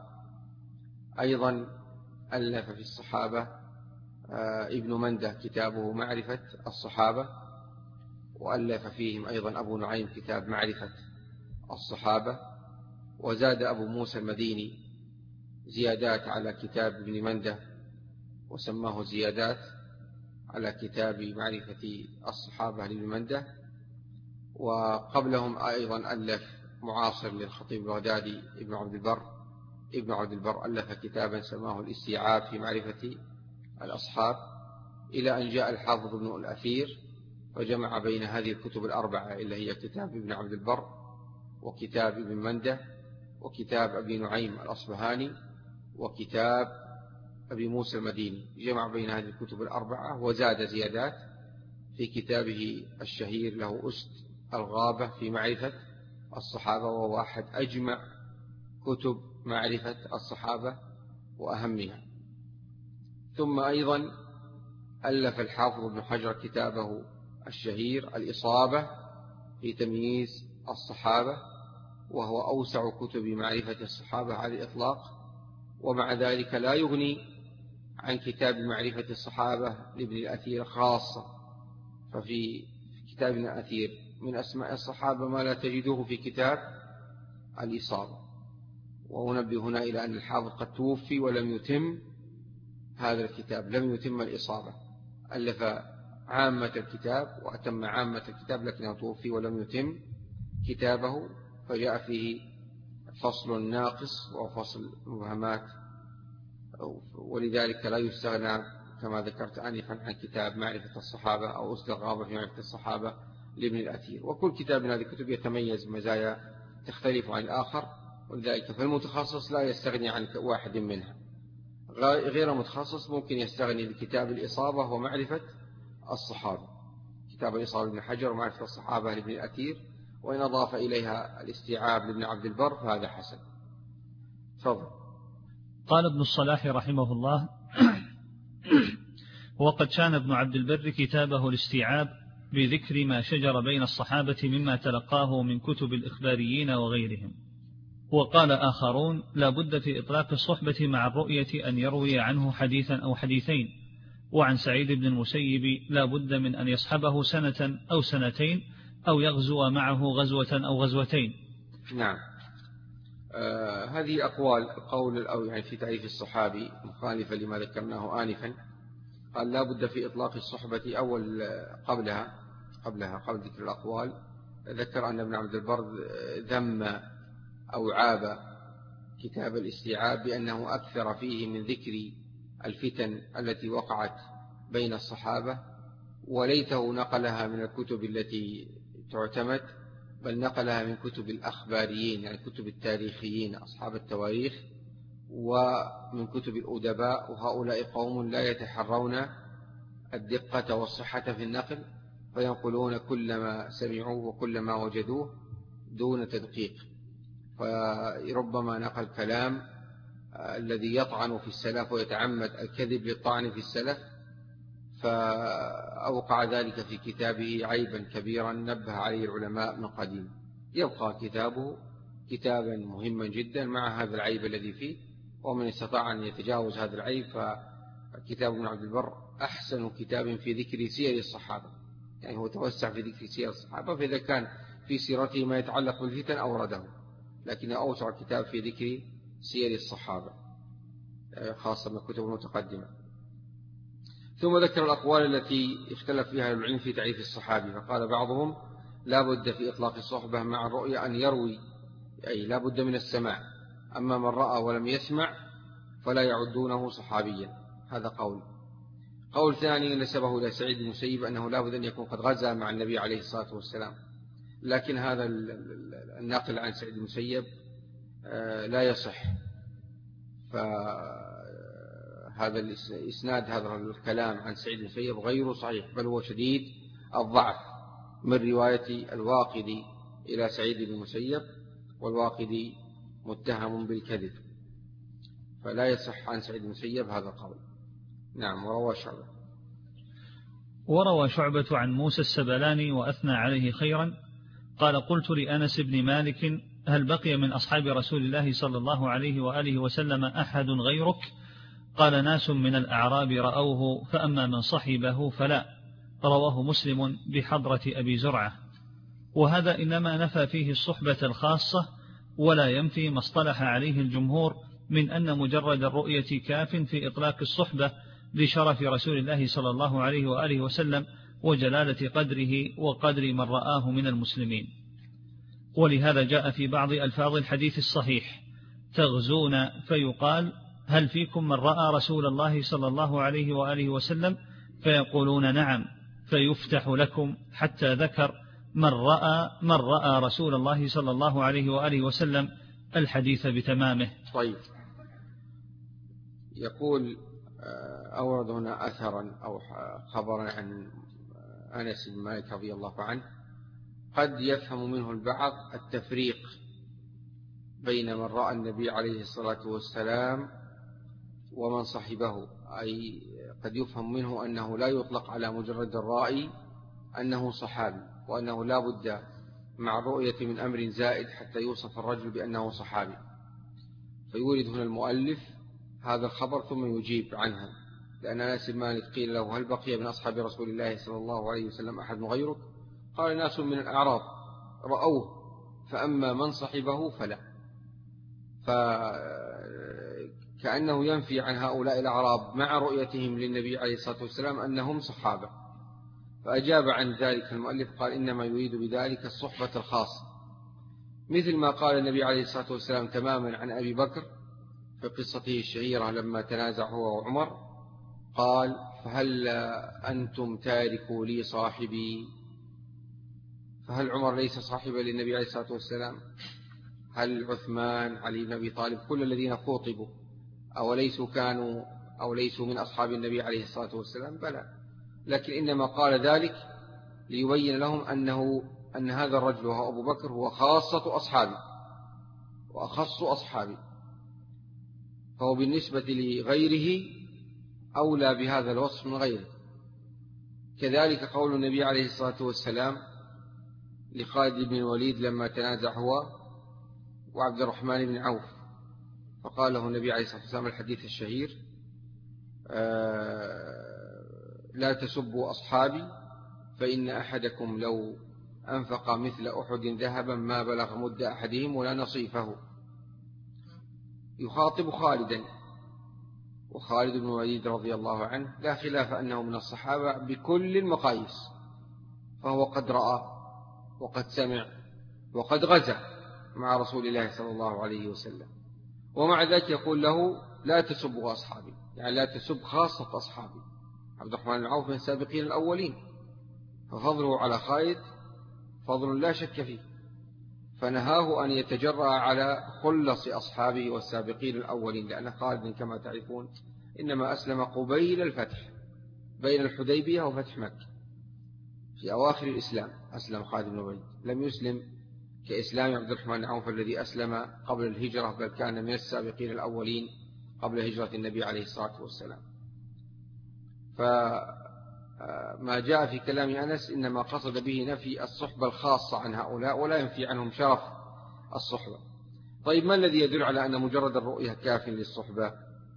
أيضا ألف في الصحابة ابن منده كتابه معرفة الصحابة، وألف فيهم أيضا أبو نعيم كتاب معرفة الصحابة. وزاد أبو موسى المديني زيادات على كتاب ابن منده، وسماه زيادات على كتاب معرفة الصحابة لابن منده. وقبلهم أيضا ألف معاصر للخطيب البغدادي ابن عبد البر ابن عبد البر ألف كتابا سماه الاستيعاب في معرفة الأصحاب، إلى أن جاء الحافظ ابن الأثير وجمع بين هذه الكتب الأربعة، اللي هي كتاب ابن عبد البر وكتاب ابن منده وكتاب أبي نعيم الأصبهاني وكتاب أبي موسى المديني، جمع بين هذه الكتب الأربعة وزاد زيادات في كتابه الشهير له أسد الغابة في معرفة الصحابة، وهو أحد أجمع كتب معرفة الصحابة وأهمها. ثم أيضا ألف الحافظ ابن حجر كتابه الشهير الإصابة في تمييز الصحابة، وهو أوسع كتب معرفة الصحابة على الإطلاق، ومع ذلك لا يغني عن كتاب معرفة الصحابة لابن الأثير خاصة. ففي كتاب ابن الأثير من أسماء الصحابة ما لا تجده في كتاب الإصابة. وأنبه هنا إلى أن الحافظ قد توفي ولم يتم هذا الكتاب، لم يتم الإصابة، ألف عامة الكتاب وأتم عامة الكتاب، لكنه توفي ولم يتم كتابه فجاء فيه فصل ناقص وفصل مبهمات، ولذلك لا يستغنى كما ذكرت آنفا عن كتاب معرفة الصحابة أو أسد الغابة في معرفة الصحابة لابن الأثير. وكل كتاب من هذه الكتب يتميز مزايا تختلف عن الآخر، ولذلك فالمتخصص لا يستغني عن واحد منها، غير متخصص ممكن يستغني بكتاب الإصابة ومعرفة الصحابة، كتاب الإصابة لابن حجر ومعرفة الصحابة لابن الأثير، وإن أضاف إليها الاستيعاب لابن عبد البر فهذا حسن. تفضل. قال ابن الصلاح رحمه الله: وقد شان ابن عبد البر كتابه الاستيعاب بذكر ما شجر بين الصحابة مما تلقاه من كتب الإخباريين وغيرهم. وقال آخرون: لا بد في إطلاق الصحبة مع الرؤية أن يروي عنه حديثا أو حديثين. وعن سعيد بن المسيب لا بد من أن يصحبه سنة أو سنتين أو يغزو معه غزوة أو غزوتين. نعم. آه هذه أقوال قول أو يعني في تعريف الصحابي مخالفة لما ذكرناه آنفا. قال لا بد في إطلاق الصحبة أول قبلها قبلها قبل ذكر الأقوال ذكر أن ابن عبد البر ذم أو عاب كتاب الاستيعاب بأنه أكثر فيه من ذكر الفتن التي وقعت بين الصحابة، وليته نقلها من الكتب التي تعتمد، بل نقلها من كتب الأخباريين يعني كتب التاريخيين أصحاب التواريخ، ومن كتب الأدباء، وهؤلاء قوم لا يتحرون الدقة والصحة في النقل، فينقلون كل ما سمعوه وكل ما وجدوه دون تدقيق، فربما نقل كلام الذي يطعن في السلف ويتعمد الكذب للطعن في السلف، فأوقع ذلك في كتابه عيبا كبيرا نبه عليه العلماء من قديم. يبقى كتابه كتابا مهما جدا مع هذا العيب الذي فيه، ومن استطاع أن يتجاوز هذا العيب فكتاب ابن عبد البر أحسن كتاب في ذكر سير الصحابة، يعني هو توسع في ذكر سير الصحابة، فإذا كان في سيرته ما يتعلق بالفتن أورده، لكن أوسع كتاب في ذكر سير الصحابة خاصة من الكتب المتقدمة. ثم ذكر الأقوال التي اختلف فيها العلم في تعريف الصحابي، فقال بعضهم لا بد في إطلاق الصحبة مع الرؤية أن يروي، أي لا بد من السماع، أما من رأى ولم يسمع فلا يعدونه صحابيا، هذا قول. قول ثاني نسبه إلى سعيد بن المسيب أنه لا بد أن يكون قد غزا مع النبي عليه الصلاة والسلام، لكن هذا النقل عن سعيد بن المسيب لا يصح، فهذا الإسناد هذا الكلام عن سعيد بن المسيب غير صحيح، بل هو شديد الضعف من رواية الواقدي إلى سعيد بن المسيب، والواقدي متهم بالكذب، فلا يصح عن سعيد بن المسيب هذا القول. نعم. وروى شعبة وروى شعبة عن موسى السبلاني وأثنى عليه خيرا قال: قلت لأنس بن مالك: هل بقي من أصحاب رسول الله صلى الله عليه وآله وسلم أحد غيرك؟ قال: ناس من الأعراب رأوه، فأما من صحبه فلا. رواه مسلم بحضرة أبي زرعة. وهذا إنما نفى فيه الصحبة الخاصة، ولا ينفي ما اصطلح عليه الجمهور من أن مجرد الرؤية كاف في إطلاق الصحبة لشرف رسول الله صلى الله عليه وآله وسلم وجلالة قدره وقدر من رآه من المسلمين. ولهذا جاء في بعض ألفاظ الحديث الصحيح: تغزون فيقال: هل فيكم من رأى رسول الله صلى الله عليه وآله وسلم؟ فيقولون: نعم، فيفتح لكم، حتى ذكر من رأى من رأى رسول الله صلى الله عليه وآله وسلم الحديث بتمامه. طيب. يقول أورد هنا أثرا أو خبرا عن أنس بن مالك رضي الله عنه قد يفهم منه البعض التفريق بين من رأى النبي عليه الصلاة والسلام ومن صحبه، أي قد يفهم منه أنه لا يطلق على مجرد الرائي أنه صحابي، وأنه لا بد مع الرؤية من أمر زائد حتى يوصف الرجل بأنه صحابي. فيورد هنا المؤلف هذا الخبر ثم يجيب عنه، لأن أنس بن مالك قيل له: هل بقي من أصحاب رسول الله صلى الله عليه وسلم أحد غيرك؟ قال: ناس من الأعراب رأوه، فأما من صحبه فلا. فكأنه ينفي عن هؤلاء الأعراب مع رؤيتهم للنبي عليه الصلاة والسلام أنهم صحابة. فأجاب عن ذلك المؤلف قال: إنما يريد بذلك الصحبة الخاصة، مثل ما قال النبي عليه الصلاة والسلام تماما عن أبي بكر في قصته الشهيرة لما تنازع هو وعمر، قال: فهل أنتم تاركوا لي صاحبي؟ فهل عمر ليس صاحبا للنبي عليه الصلاة والسلام؟ هل عثمان، علي بن أبي طالب، كل الذين خاطبوا أو ليسوا كانوا أو ليسوا من أصحاب النبي عليه الصلاة والسلام؟ بلى، لكن إنما قال ذلك ليبين لهم أنه أن هذا الرجل وهو أبو بكر هو خاصة أصحابي وأخص أصحابي، فهو بالنسبة لغيره أولى بهذا الوصف من غيره. كذلك قول النبي عليه الصلاة والسلام لخالد بن الوليد لما تنازع هو وعبد الرحمن بن عوف، فقال له النبي عليه الصلاة والسلام الحديث الشهير: لا تسبوا أصحابي فإن أحدكم لو أنفق مثل أحد ذهبا ما بلغ مد أحدهم ولا نصيفه. يخاطب خالدا، وخالد بن الوليد رضي الله عنه لا خلاف أنه من الصحابة بكل المقاييس، فهو قد رأى وقد سمع وقد غزا مع رسول الله صلى الله عليه وسلم، ومع ذلك يقول له: لا تسبوا أصحابي، يعني لا تسب خاصة أصحابي. عبد الرحمن بن عوف من السابقين الأولين، ففضله على خالد فضل لا شك فيه، فنهاه أن يتجرأ على خلص أصحابه والسابقين الأولين، لأن خالد كما تعرفون إنما أسلم قبيل الفتح، بين الحديبية وفتح مكة، في أواخر الإسلام أسلم خالد بن الوليد، لم يسلم كإسلام عبد الرحمن بن عوف الذي أسلم قبل الهجرة، بل كان من السابقين الأولين قبل هجرة النبي عليه الصلاة والسلام. فما جاء في كلام أنس إنما قصد به نفي الصحبة الخاصة عن هؤلاء ولا ينفي عنهم شرف الصحبة. طيب ما الذي يدل على أن مجرد الرؤية كاف للصحبة؟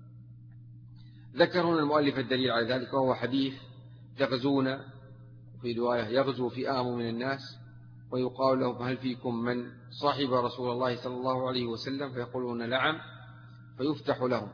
ذكر هنا المؤلف الدليل على ذلك، وهو حديث: تغزون، في رواية يغزو فئام من الناس ويقال لهم: هل فيكم من صاحب رسول الله صلى الله عليه وسلم؟ فيقولون: نعم، فيفتح لهم.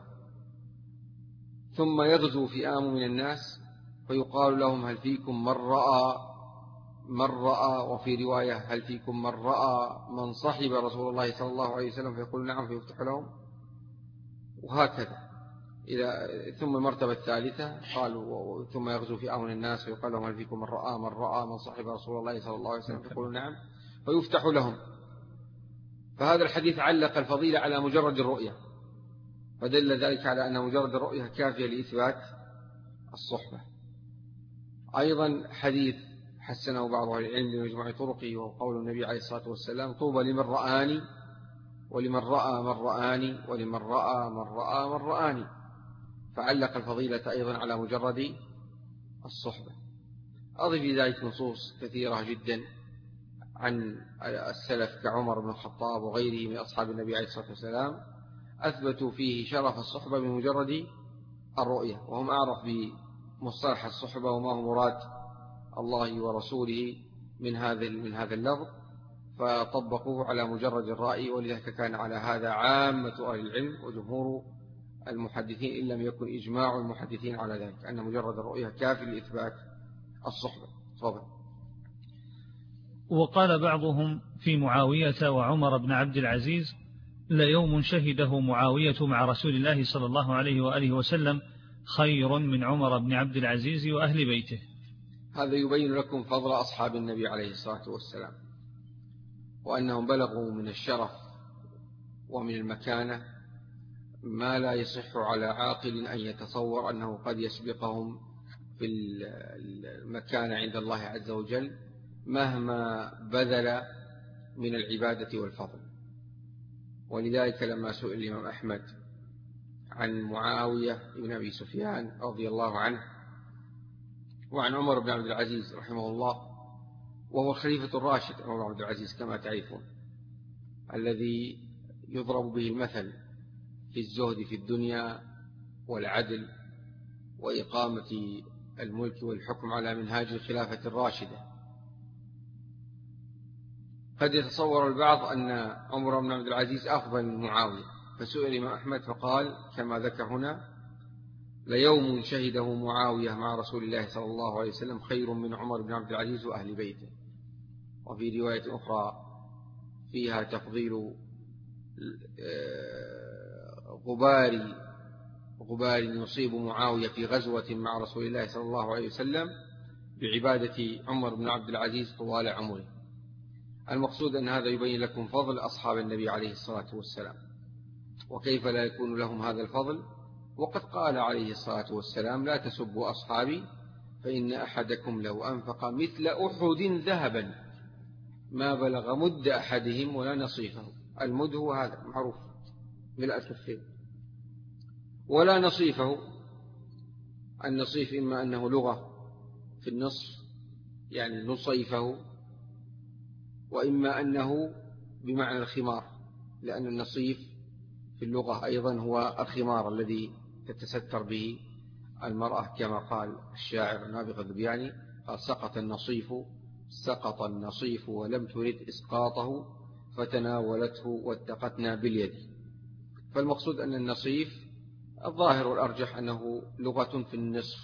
ثم يغزو فئام من الناس فيقال لهم: هل فيكم من رأى من رأى وفي رواية: هل فيكم من رأى من صاحب رسول الله صلى الله عليه وسلم؟ فيقول: نعم، فيفتح لهم. وهكذا إذا ثم المرتبة الثالثة قالوا: ثم يغزو فئام من الناس فيقال لهم: هل فيكم من رأى من رأى من صاحب رسول الله صلى الله عليه وسلم؟ فيقولون: نعم، فيفتح لهم. فهذا الحديث علق الفضيلة على مجرد الرؤية، فدل ذلك على أن مجرد الرؤية كافية لإثبات الصحبة. أيضا حديث حسنه بعض أهل العلم بمجموع طرقه، وقول النبي عليه الصلاة والسلام: طوبى لمن رآني ولمن رأى من رآني ولمن رأى من رأى من رآني، فعلق الفضيلة أيضا على مجرد الصحبة. أضف ذلك نصوص كثيرة جدا عن السلف كعمر بن الخطاب وغيره من أصحاب النبي عليه الصلاة والسلام أثبتوا فيه شرف الصحبة بمجرد الرؤية، وهم أعرف بمصطلح الصحبة وما هو مراد الله ورسوله من هذا من هذا اللفظ، فطبقوه على مجرد الرأي، ولذلك كان على هذا عامة أهل العلم وجمهور المحدثين، إن لم يكن إجماع المحدثين على ذلك، أن مجرد الرؤية كافي لإثبات الصحبة. تفضل. وقال بعضهم في معاوية وعمر بن عبد العزيز: ليوم شهده معاوية مع رسول الله صلى الله عليه وآله وسلم خير من عمر بن عبد العزيز وأهل بيته. هذا يبين لكم فضل أصحاب النبي عليه الصلاة والسلام، وأنهم بلغوا من الشرف ومن المكانة ما لا يصح على عاقل أن يتصور أنه قد يسبقهم في المكانة عند الله عز وجل مهما بذل من العبادة والفضل. ولذلك لما سئل الإمام أحمد عن معاوية بن أبي سفيان رضي الله عنه وعن عمر بن عبد العزيز رحمه الله، وهو الخليفة الراشد عمر بن عبد العزيز كما تعرفون، الذي يضرب به المثل في الزهد في الدنيا والعدل وإقامة الملك والحكم على منهاج الخلافة الراشدة. قد يتصور البعض أن عمر بن عبد العزيز أفضل من معاوية، فسئل الإمام أحمد فقال كما ذكر هنا: ليوم شهده معاوية مع رسول الله صلى الله عليه وسلم خير من عمر بن عبد العزيز وأهل بيته. وفي رواية أخرى فيها تفضيل غبار غبار يصيب معاوية في غزوة مع رسول الله صلى الله عليه وسلم بعبادة عمر بن عبد العزيز طوال عمره. المقصود أن هذا يبين لكم فضل أصحاب النبي عليه الصلاة والسلام، وكيف لا يكون لهم هذا الفضل، وقد قال عليه الصلاة والسلام: لا تسبوا أصحابي فإن أحدكم لو أنفق مثل أحد ذهبا ما بلغ مد أحدهم ولا نصيفه. المد هو هذا معروف ملء الكفين، ولا نصيفه. النصيف إما أنه لغة في النصف يعني نصيفه، وإما أنه بمعنى الخمار، لأن النصيف في اللغة أيضا هو الخمار الذي تتستر به المرأة، كما قال الشاعر النابغة الذبياني: قال سقط النصيف سقط النصيف ولم ترد إسقاطه فتناولته واتقتنا باليد. فالمقصود أن النصيف الظاهر والأرجح أنه لغة في النصف.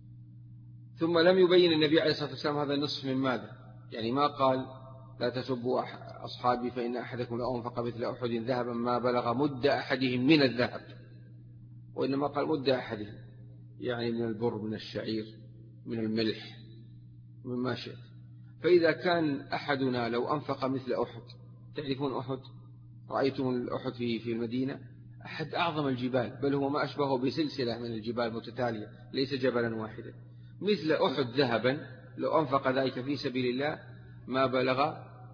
ثم لم يبين النبي عليه الصلاة والسلام هذا النصف من ماذا، يعني ما قال: لا تسبوا أصحابي فإن أحدكم لو أنفق مثل أحد ذهبا ما بلغ مد أحدهم من الذهب، وإنما قال مد أحدهم، يعني من البر، من الشعير، من الملح، مما شئت. فإذا كان أحدنا لو أنفق مثل أحد، تعرفون أحد؟ رأيتم الأحد في في المدينة؟ أحد أعظم الجبال، بل هو ما أشبهه بسلسلة من الجبال متتالية، ليس جبلا واحدا. مثل أحد ذهبا لو أنفق ذلك في سبيل الله ما بلغ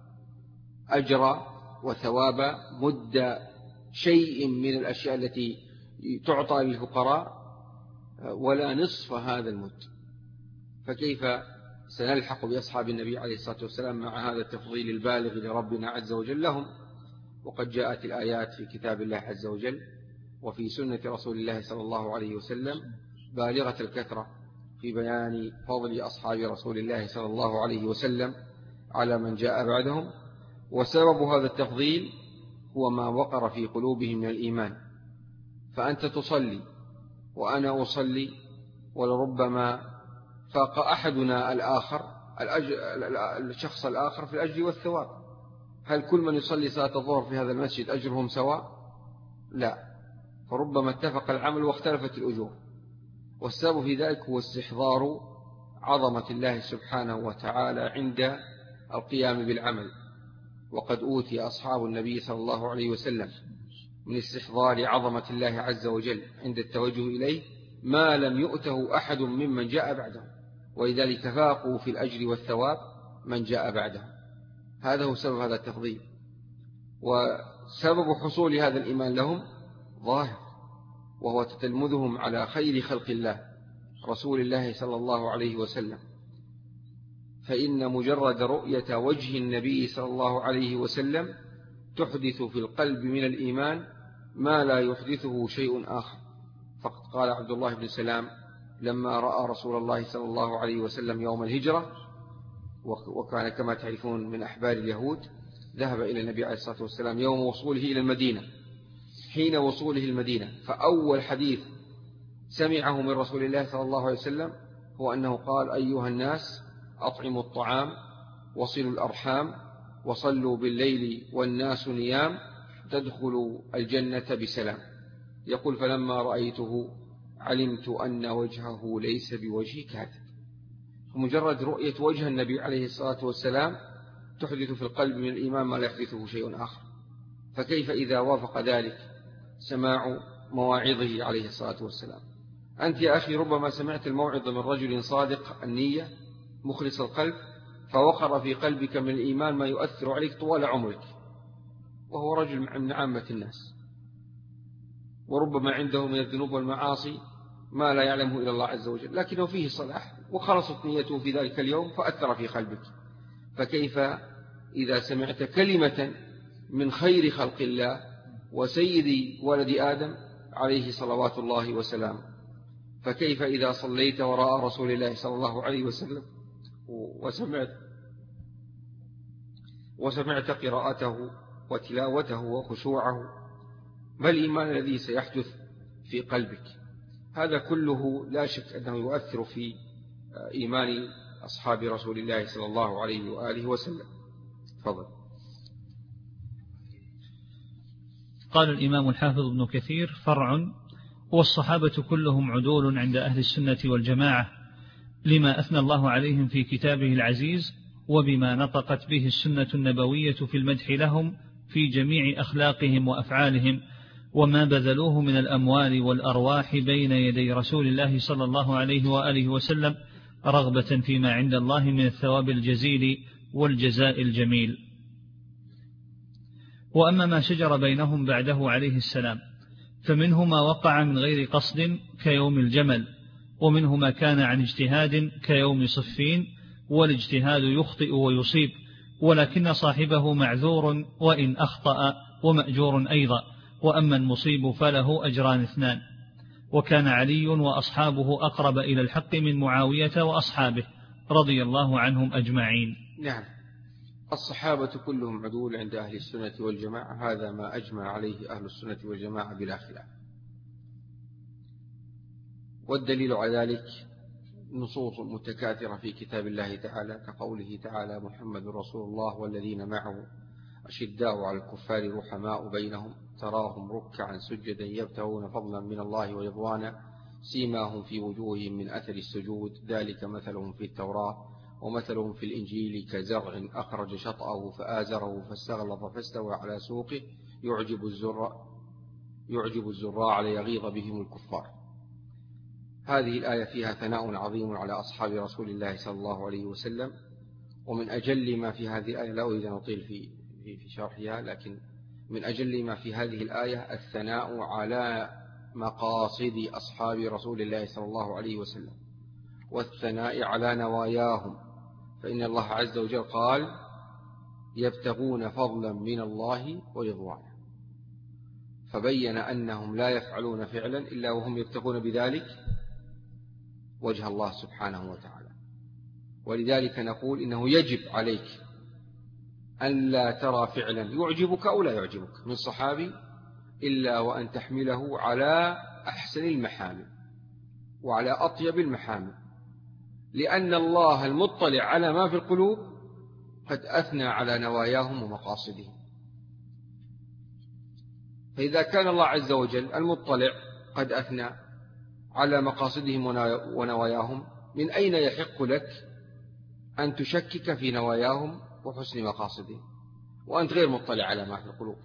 أجر وثواب مد شيء من الأشياء التي تعطى للفقراء ولا نصف هذا المد. فكيف سنلحق بأصحاب النبي عليه الصلاة والسلام مع هذا التفضيل البالغ لربنا عز وجل لهم؟ وقد جاءت الآيات في كتاب الله عز وجل وفي سنة رسول الله صلى الله عليه وسلم بالغة الكثرة في بيان فضل أصحاب رسول الله صلى الله عليه وسلم على من جاء بعدهم. وسبب هذا التفضيل هو ما وقر في قلوبهم من الإيمان. فأنت تصلي وأنا أصلي، ولربما فاق أحدنا الآخر الشخص الآخر في الأجر والثواب. هل كل من يصلي صلاة الظهر في هذا المسجد أجرهم سواء؟ لا، فربما اتفق العمل واختلفت الأجور. والسبب في ذلك هو استحضار عظمة الله سبحانه وتعالى عند القيام بالعمل. وقد أوتي أصحاب النبي صلى الله عليه وسلم من استحضار عظمة الله عز وجل عند التوجه إليه ما لم يؤته أحد ممن جاء بعده، ولذلك فاقوا في الأجر والثواب من جاء بعده. هذا هو سبب هذا التفضيل. وسبب حصول هذا الإيمان لهم ظاهر، وهو تتلمذهم على خير خلق الله رسول الله صلى الله عليه وسلم. فإن مجرد رؤية وجه النبي صلى الله عليه وسلم تحدث في القلب من الإيمان ما لا يحدثه شيء آخر. فقد قال عبد الله بن سلام لما رأى رسول الله صلى الله عليه وسلم يوم الهجرة، وكان كما تعرفون من أحبار اليهود، ذهب إلى النبي عليه الصلاة والسلام يوم وصوله إلى المدينة. حين وصوله المدينة فأول حديث سمعه من رسول الله صلى الله عليه وسلم هو أنه قال: أيها الناس أطعموا الطعام وصلوا الأرحام وصلوا بالليل والناس نيام تدخلوا الجنة بسلام. يقول: فلما رأيته علمت أن وجهه ليس بوجه كاذب. فمجرد رؤية وجه النبي عليه الصلاة والسلام تحدث في القلب من الإيمان ما لا يحدثه شيء آخر. فكيف إذا وافق ذلك سماع مواعظه عليه الصلاة والسلام؟ أنت يا أخي ربما سمعت الموعظة من رجل صادق النية مخلص القلب، فوقر في قلبك من الإيمان ما يؤثر عليك طوال عمرك، وهو رجل من عامة الناس، وربما عنده من الذنوب والمعاصي ما لا يعلمه إلا الله عز وجل، لكنه فيه صلاح وخلصت نيته في ذلك اليوم فأثر في قلبك. فكيف إذا سمعت كلمة من خير خلق الله وسيد ولد آدم عليه صلوات الله وسلامه؟ فكيف إذا صليت وراء رسول الله صلى الله عليه وسلم وسمعت وسمعت قراءته وتلاوته وخشوعه؟ ما الإيمان الذي سيحدث في قلبك؟ هذا كله لا شك أنه يؤثر في إيمان أصحاب رسول الله صلى الله عليه وآله وسلم. تفضل. قال الإمام الحافظ ابن كثير: فرع: والصحابة كلهم عدول عند أهل السنة والجماعة، لما أثنى الله عليهم في كتابه العزيز، وبما نطقت به السنة النبوية في المدح لهم في جميع أخلاقهم وأفعالهم، وما بذلوه من الأموال والأرواح بين يدي رسول الله صلى الله عليه وآله وسلم، رغبة فيما عند الله من الثواب الجزيل والجزاء الجميل. وأما ما شجر بينهم بعده عليه السلام فمنه ما وقع من غير قصد كيوم الجمل، ومنه ما كان عن اجتهاد كيوم صفين، والاجتهاد يخطئ ويصيب، ولكن صاحبه معذور وإن أخطأ، ومأجور أيضا، وأما المصيب فله أجران اثنان. وكان علي وأصحابه أقرب إلى الحق من معاوية وأصحابه رضي الله عنهم أجمعين. نعم، الصحابة كلهم عدول عند أهل السنة والجماعة، هذا ما أجمع عليه أهل السنة والجماعة بلا خلاف. والدليل على ذلك نصوص متكاثرة في كتاب الله تعالى، كقوله تعالى: محمد رسول الله والذين معه أشداء على الكفار رحماء بينهم، تراهم ركعا سجدا يبتغون فضلا من الله ورضوانا، سيماهم في وجوههم من أثر السجود، ذلك مثلهم في التوراة ومثلهم في الإنجيل كزرع أخرج شطأه فآزره فاستغلظ فاستوى على سوقه يعجب الزراع يعجب الزراع ليغيظ بهم الكفار. هذه الآية فيها ثناء عظيم على أصحاب رسول الله صلى الله عليه وسلم. ومن أجل ما في هذه الآية، لا أريد أن أطيل في في شرحها، لكن من أجل ما في هذه الآية الثناء على مقاصد أصحاب رسول الله صلى الله عليه وسلم، والثناء على نواياهم، فإن الله عز وجل قال: يبتغون فضلا من الله ورضوانا، فبين أنهم لا يفعلون فعلا إلا وهم يبتغون بذلك وجه الله سبحانه وتعالى. ولذلك نقول إنه يجب عليك أن لا ترى فعلا يعجبك أو لا يعجبك من صحابي إلا وأن تحمله على أحسن المحامل وعلى أطيب المحامل، لأن الله المطلع على ما في القلوب قد أثنى على نواياهم ومقاصدهم. فإذا كان الله عز وجل المطلع قد أثنى على مقاصدهم ونواياهم، من أين يحق لك أن تشكك في نواياهم وحسن مقاصدهم وأنت غير مطلع على ما في القلوب؟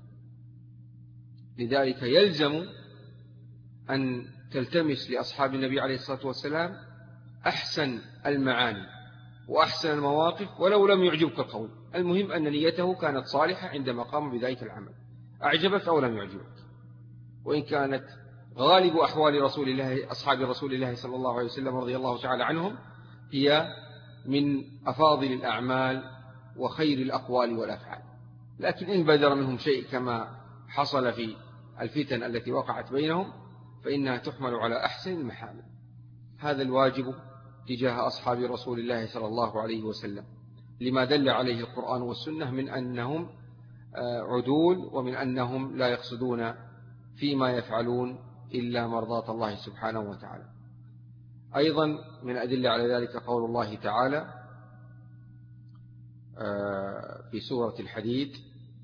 لذلك يلزم أن تلتمس لأصحاب النبي عليه الصلاة والسلام أحسن المعاني وأحسن المواقف، ولو لم يعجبك القول، المهم أن نيته كانت صالحة عندما قام بذلك العمل، أعجبك أو لم يعجبك. وإن كانت غالب أحوال رسول الله أصحاب رسول الله صلى الله عليه وسلم رضي الله تعالى عنهم هي من أفاضل الأعمال وخير الأقوال والأفعال، لكن إن بدر منهم شيء كما حصل في الفتن التي وقعت بينهم فإنها تحمل على أحسن المحامل. هذا الواجب تجاه أصحاب رسول الله صلى الله عليه وسلم، لما دل عليه القرآن والسنة من أنهم عدول، ومن أنهم لا يقصدون فيما يفعلون إلا مرضاة الله سبحانه وتعالى. أيضا من أدلة على ذلك قول الله تعالى في سورة الحديد: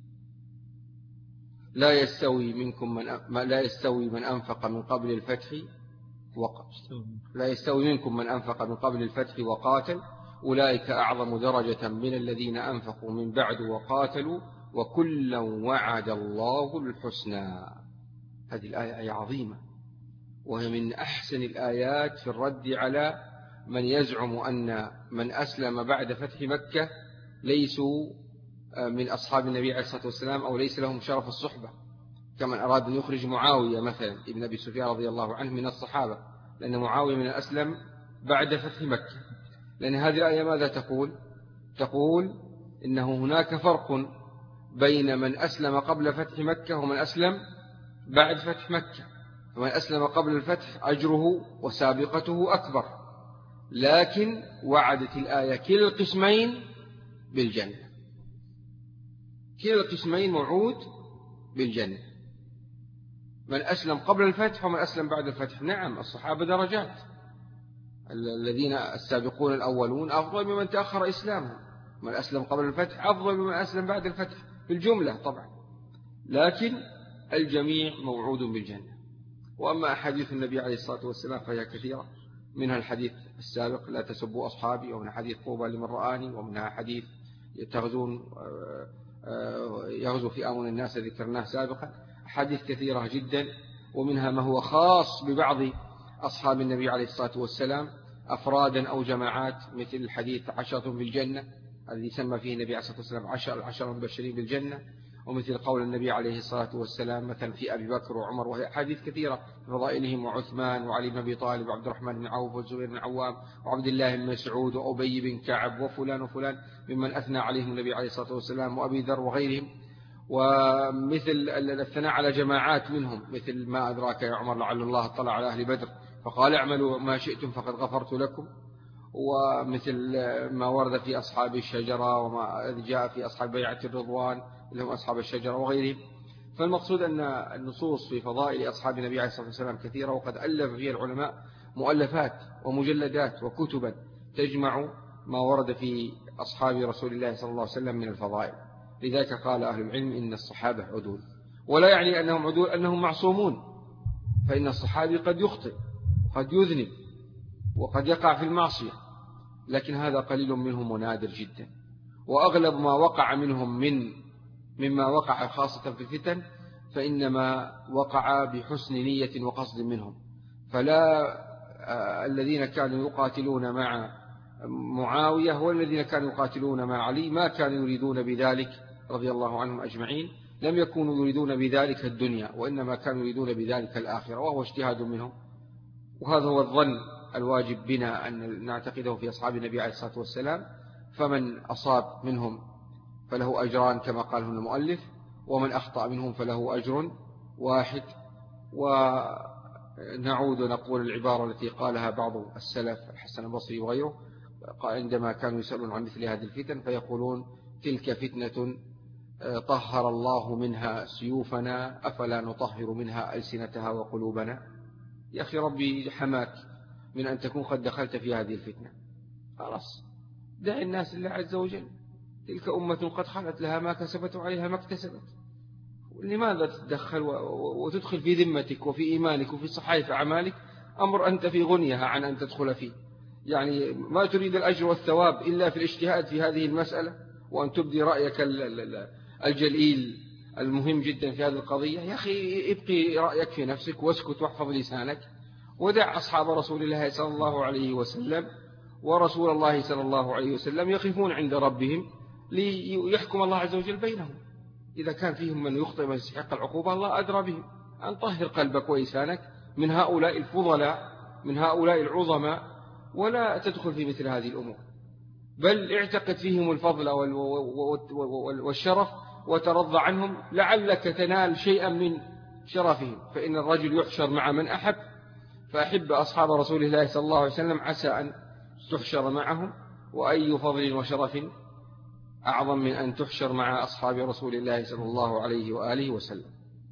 لا يستوي منكم من لا يستوي من أنفق من قبل الفتح وقاتل لا يستوي منكم من أنفق من قبل الفتح وقاتل أولئك أعظم درجة من الذين أنفقوا من بعد وقاتلوا وكلا وعد الله الحسنى. هذه الآية آية عظيمة، وهي من أحسن الآيات في الرد على من يزعم أن من أسلم بعد فتح مكة ليسوا من أصحاب النبي عليه الصلاة والسلام أو ليس لهم شرف الصحبة، كمن أراد أن يخرج معاوية مثلا ابن أبي سفيان رضي الله عنه من الصحابة، لأن معاوية من الأسلم بعد فتح مكة. لأن هذه الآية ماذا تقول؟ تقول إنه هناك فرق بين من أسلم قبل فتح مكة ومن أسلم بعد فتح مكة. فمن أسلم قبل الفتح أجره وسابقته أكبر، لكن وعدت الآية كلا القسمين بالجنة، كلا القسمين موعود بالجنة، من أسلم قبل الفتح ومن أسلم بعد الفتح. نعم، الصحابة درجات، الذين السابقون الأولون أفضل ممن تأخر إسلامهم، من أسلم قبل الفتح أفضل ممن أسلم بعد الفتح بالجملة طبعا، لكن الجميع موعود بالجنة. وأما أحاديث النبي عليه الصلاة والسلام فهي كثيرة، منها الحديث السابق لا تسبوا أصحابي، ومنها حديث طوبى لمن رآني، ومنها حديث تغزون يغزو في آمن الناس ذكرناه سابقا. حديث كثيرة جدا، ومنها ما هو خاص ببعض أصحاب النبي عليه الصلاة والسلام أفرادا أو جماعات، مثل الحديث عشرة بالجنة الذي سمى فيه النبي عليه الصلاة والسلام عشر عشر مبشرين بالجنة، ومثل قول النبي عليه الصلاة والسلام مثلا في أبي بكر وعمر، وهي أحاديث كثيرة في فضائلهم، وعثمان وعلي بن أبي طالب وعبد الرحمن بن عوف والزبير بن عوام وعبد الله بن مسعود وأبي بن كعب وفلان وفلان ممن أثنى عليهم النبي عليه الصلاة والسلام، وأبي ذر وغيرهم. ومثل الثناء على جماعات منهم، مثل ما أدراك يا عمر لعل الله اطلع على أهل بدر فقال اعملوا ما شئتم فقد غفرت لكم. ومثل ما ورد في أصحاب الشجرة وما جاء في أصحاب بيعة الرضوان اللي هم أصحاب الشجرة وغيرهم. فالمقصود أن النصوص في فضائل أصحاب النبي عليه الصلاة والسلام كثيرة، وقد ألف فيها العلماء مؤلفات ومجلدات وكتبا تجمع ما ورد في أصحاب رسول الله صلى الله عليه وسلم من الفضائل. لذلك قال أهل العلم إن الصحابة عدول، ولا يعني أنهم عدول أنهم معصومون، فإن الصحابي قد يخطئ وقد يذنب وقد يقع في المعصية، لكن هذا قليل منهم ونادر جدا. وأغلب ما وقع منهم من مما وقع خاصة في الفتن فإنما وقع بحسن نية وقصد منهم. فلا الذين كانوا يقاتلون مع معاوية والذين كانوا يقاتلون مع علي ما كانوا يريدون بذلك رضي الله عنهم أجمعين، لم يكونوا يريدون بذلك الدنيا، وإنما كانوا يريدون بذلك الآخرة، وهو اجتهاد منهم. وهذا هو الظن الواجب بنا أن نعتقده في أصحاب النبي عليه الصلاة والسلام. فمن أصاب منهم فله أجران كما قاله المؤلف، ومن أخطأ منهم فله أجر واحد. ونعود نقول العبارة التي قالها بعض السلف الحسن البصري وغيره عندما كانوا يسألون عن مثل هذه الفتن فيقولون تلك فتنة طهر الله منها سيوفنا أفلا نطهر منها ألسنتها وقلوبنا. يا أخي ربي حماك من أن تكون قد دخلت في هذه الفتنة، خلاص دع الناس لله عز وجل، تلك أمة قد خلت لها ما كسبت وعليها ما اكتسبت. لماذا تتدخل وتدخل في ذمتك وفي إيمانك وفي صحائف أعمالك أمر أنت في غنيها عن أن تدخل فيه؟ يعني ما تريد الأجر والثواب إلا في الاجتهاد في هذه المسألة، وأن تبدي رأيك الجليل المهم جدا في هذه القضية. يا أخي ابقي رأيك في نفسك واسكت واحفظ لسانك، ودع أصحاب رسول الله صلى الله عليه وسلم ورسول الله صلى الله عليه وسلم يقفون عند ربهم ليحكم الله عز وجل بينهم. إذا كان فيهم من يخطئ من يستحق العقوبة الله أدرى بهم. أن طهر قلبك ولسانك من هؤلاء الفضلاء من هؤلاء العظماء، ولا تدخل في مثل هذه الأمور، بل اعتقد فيهم الفضل والشرف وترضى عنهم لعلك تنال شيئا من شرفهم. فإن الرجل يحشر مع من أحب، فأحب أصحاب رسول الله صلى الله عليه وسلم عسى أن تحشر معهم، وأي فضل وشرف أعظم من أن تحشر مع أصحاب رسول الله صلى الله عليه وآله وسلم.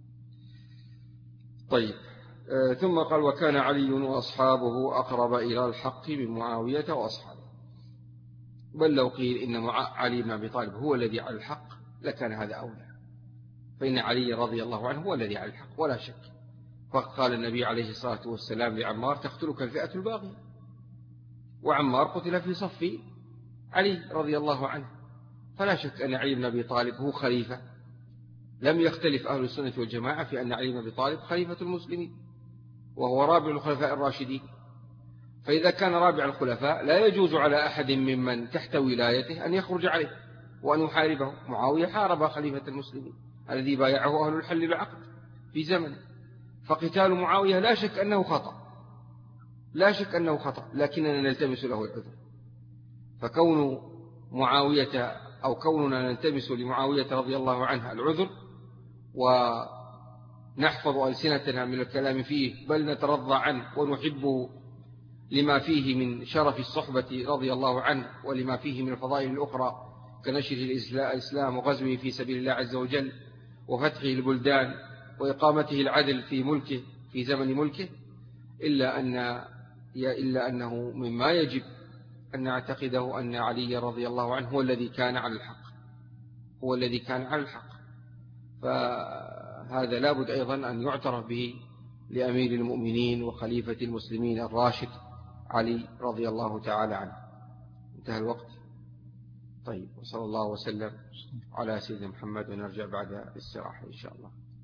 طيب، آه ثم قال وكان علي وأصحابه أقرب إلى الحق من معاوية وأصحابه. بل لو قيل إن علي بن أبي طالب هو الذي على الحق لكان هذا أولى، فإن علي رضي الله عنه هو الذي على الحق ولا شك. فقال النبي عليه الصلاة والسلام لعمار تقتلك الفئة الباغية، وعمار قتل في صف علي رضي الله عنه. فلا شك أن علي بن أبي طالب هو خليفة. لم يختلف أهل السنة والجماعة في أن علي بن أبي طالب خليفة المسلمين، وهو رابع الخلفاء الراشدين. فإذا كان رابع الخلفاء لا يجوز على أحد ممن تحت ولايته أن يخرج عليه وأن يحاربه. معاوية حارب خليفة المسلمين الذي بايعه أهل الحل بالعقد في زمنه، فقتال معاوية لا شك أنه خطأ لا شك أنه خطأ لكننا نلتمس له العذر. فكون معاوية أو كوننا نلتمس لمعاوية رضي الله عنها العذر ونحفظ ألسنتنا من الكلام فيه، بل نترضى عنه ونحبه لما فيه من شرف الصحبة رضي الله عنه، ولما فيه من الفضائل الأخرى كنشر الإسلام وغزوه في سبيل الله عز وجل وفتحه البلدان وإقامته العدل في ملكه في زمن ملكه، إلا أن إلا أنه مما يجب أن نعتقده أن علي رضي الله عنه هو الذي كان على الحق هو الذي كان على الحق. وهذا لابد أيضا أن يعترف به لأمير المؤمنين وخليفة المسلمين الراشد علي رضي الله تعالى عنه. انتهى الوقت. طيب، وصلى الله وسلم على سيدنا محمد، ونرجع بعد الاستراحة إن شاء الله.